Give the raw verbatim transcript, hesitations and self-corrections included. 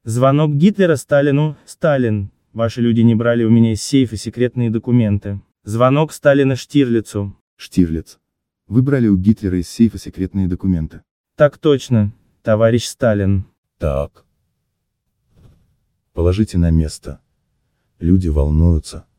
Звонок Гитлера Сталину. Сталин, ваши люди не брали у меня из сейфа секретные документы. Звонок Сталина Штирлицу. Штирлиц. Вы брали у Гитлера из сейфа секретные документы. Так точно, товарищ Сталин. Так. Положите на место. Люди волнуются.